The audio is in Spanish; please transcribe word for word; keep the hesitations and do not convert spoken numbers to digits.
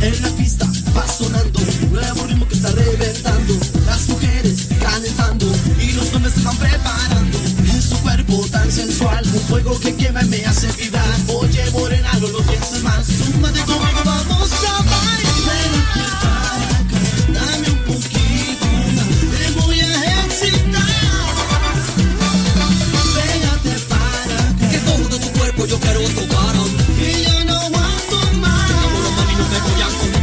En la pista va sonando un nuevo ritmo que está reventando. Las mujeres calentando y los hombres se van preparando. En su cuerpo tan sensual, un fuego que quema y me hace vibrar. Oye morena, no lo pienses más, súmate conmigo, vamos a bailar. Ven aquí para acá, dame un poquito más, te voy a excitar. Pégate para acá, que todo tu cuerpo yo quiero tocar. Y yo no aguanto más, vámonos mami, no me voy a comer.